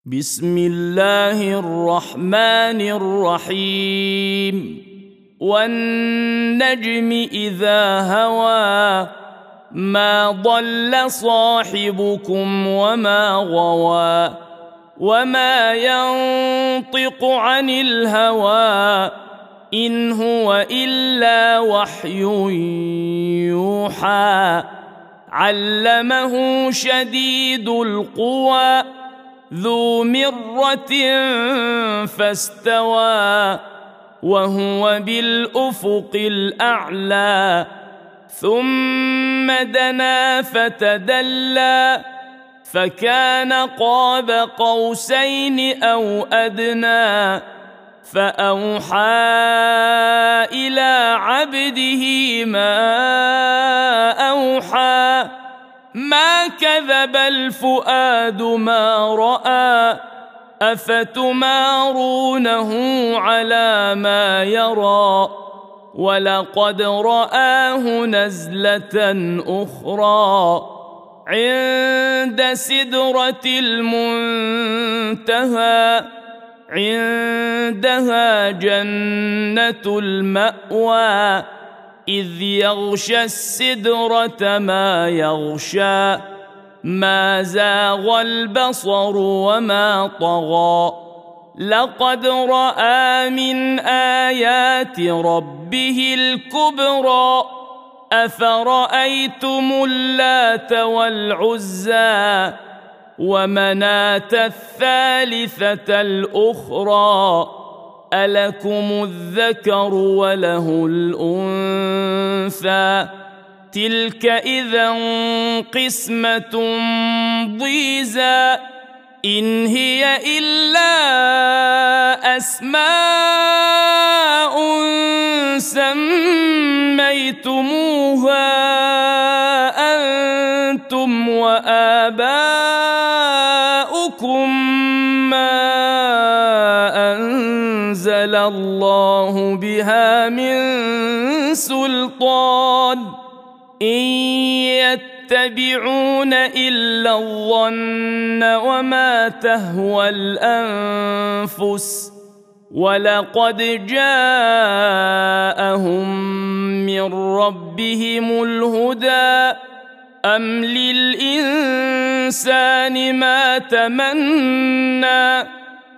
بسم الله الرحمن الرحيم والنجم إذا هوى ما ضل صاحبكم وما غوى وما ينطق عن الهوى إن هو إلا وحي يوحى علمه شديد القوى ذو مرة فاستوى وهو بالأفق الأعلى ثم دنا فتدلى فكان قاب قوسين أو أدنى فأوحى إلى عبده ما أوحى ما كذب الفؤاد ما رأى أفتمارونه على ما يرى ولقد رآه نزلة أخرى عند سدرة المنتهى عندها جنة المأوى إذ يغشى السدرة ما يغشى ما زاغ البصر وما طغى لقد رأى من آيات ربه الكبرى أفرأيتم اللات والعزى ومناة الثالثة الأخرى ألكم الذكر وله الأنثى تلك إذا قسمة ضيزى إن هي إلا أسماء سميتموها أنتم وآباؤكم ما أنزل الله بها من سلطان إن يتبعون إلا الظن وما تهوى الأنفس ولقد جاءهم من ربهم الهدى أم للإنسان ما تمنى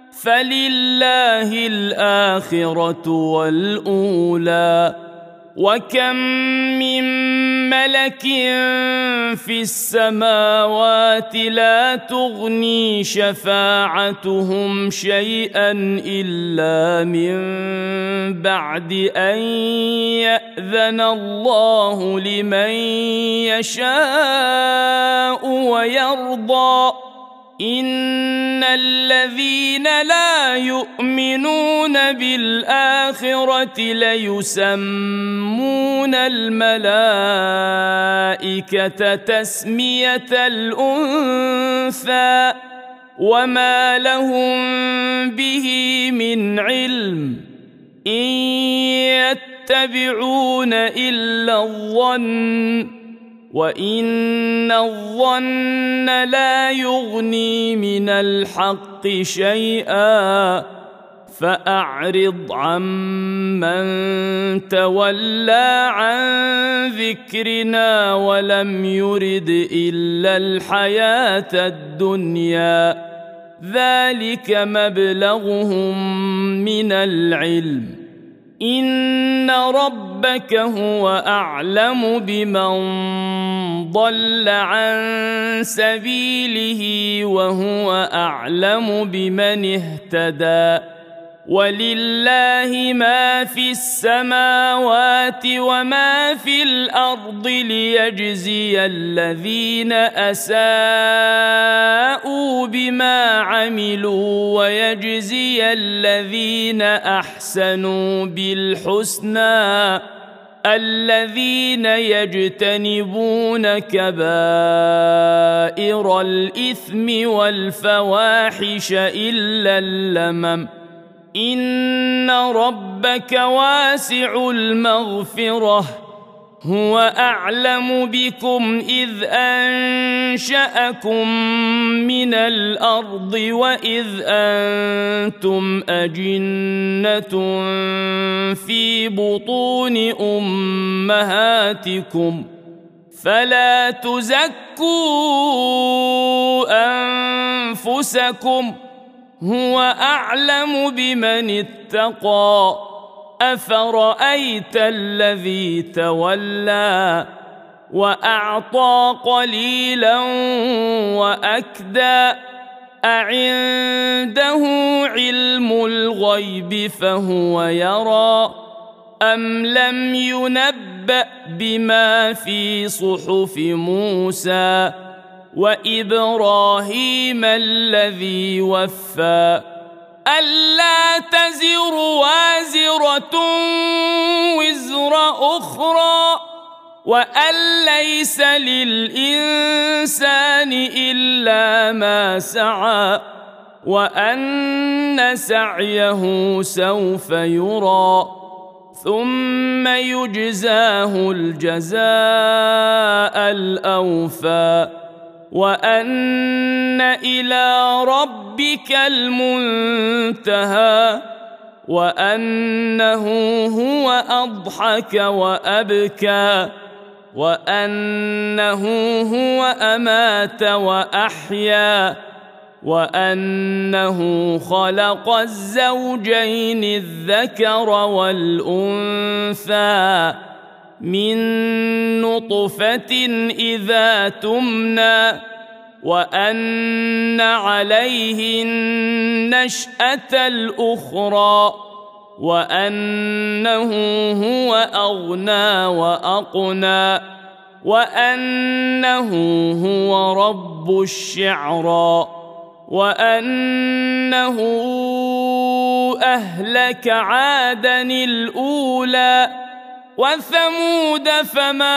فلله الآخرة والأولى وكم من ملك في السماوات لا تغني شفاعتهم شيئا إلا من بعد أن يأذن الله لمن يشاء ويرضى إن الذين لا يؤمنون بالآخرة ليسمون الملائكة تسمية الأنثى وما لهم به من علم إن يتبعون إلا الظن وإن الظن لا يغني من الحق شيئا فأعرض عمن تولى عن ذكرنا ولم يرد إلا الحياة الدنيا ذلك مبلغهم من العلم إن ربك هو أعلم بمن ضل عن سبيله وهو أعلم بمن اهتدى ولله ما في السماوات وما في الأرض ليجزي الذين أساءوا بما عملوا ويجزي الذين أحسنوا بالحسنى الذين يجتنبون كبائر الإثم والفواحش إلا اللمم إن ربك واسع المغفرة هو أعلم بكم إذ أنشأكم من الأرض وإذ أنتم أجنة في بطون أمهاتكم فلا تزكوا أنفسكم هو أعلم بمن اتقى أفرأيت الذي تولى وأعطى قليلا وأكدى أعنده علم الغيب فهو يرى أم لم ينبأ بما في صحف موسى وإبراهيم الذي وفى ألا تزر وازرة وزر أخرى وأن ليس للإنسان إلا ما سعى وأن سعيه سوف يرى ثم يجزاه الجزاء الأوفى وأن إلى ربك المنتهى وأنه هو أضحك وأبكى وأنه هو أمات وأحيا وأنه خلق الزوجين الذكر والأنثى من نطفة إذا تمنى وأن عليه النشأة الأخرى وأنه هو أغنى وأقنى وأنه هو رب الشعرى وأنه أهلك عادا الأولى وثمود فما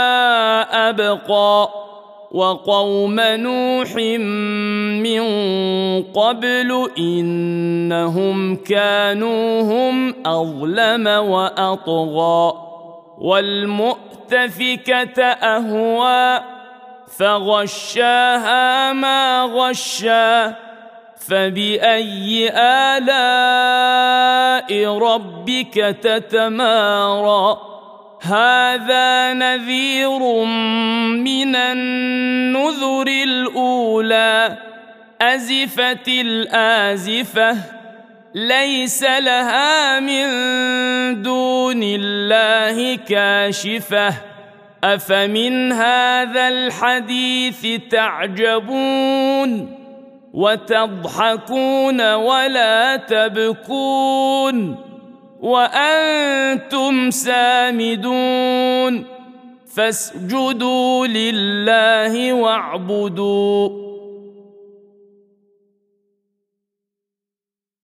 أبقى وقوم نوح من قبل إنهم كانوا هم أظلم وأطغى والمؤتفكة أهوى فغشاها ما غشى فبأي آلاء ربك تتمارى هذا نذير من النذر الأولى أزفت الآزفة ليس لها من دون الله كاشفة أفمن هذا الحديث تعجبون وتضحكون ولا تبكون وأنتم سامدون فاسجدوا لله واعبدوا